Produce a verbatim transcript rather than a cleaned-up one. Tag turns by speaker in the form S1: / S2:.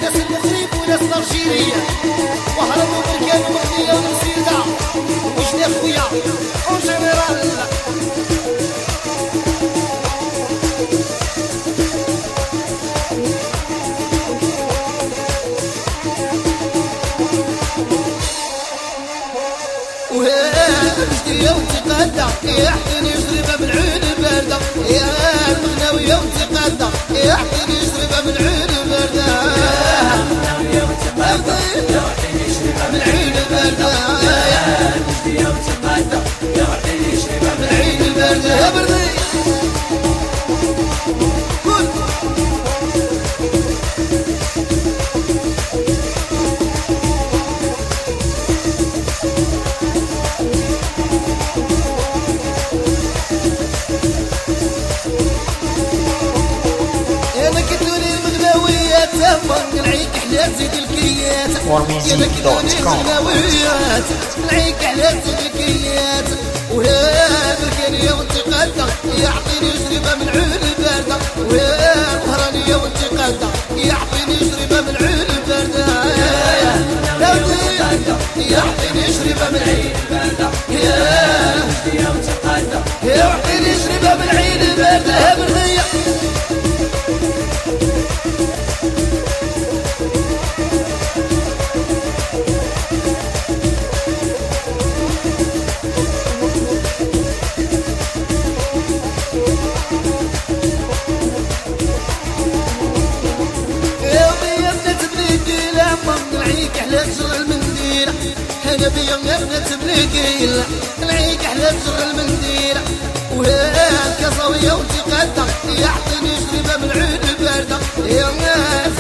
S1: ناس المغرب وناس الجزائرية وهربوا بركان ومغنية ونسيدة وجنا خويا اون جينيرال. وجدي وتقدى يحكيني يشربها من عين باردة يا المغناوية وتقدى يحكيني يشربها من عين باردة المغناوية وتقدى يحكيني يشربها من عين باردة وجدي وتقدى يحكيني يشربها من عين باردة يا بردي. نعيك على زيد الكيات المغناويات نعيك على زيد الكيات ويا بركانية وانتقادة يعطيني يشربها من عين باردة ويا مهرانية وانتقادة يعطيني يشربها من عين باردة يعطيني يشربها من عين باردة يعطيني يشربها من عين باردة يا بردية. انا بيا بنت بنقيل نعيك على جر المنديل وهي الكصاوية وتقدر يعطيني يشربها من عين باردة يا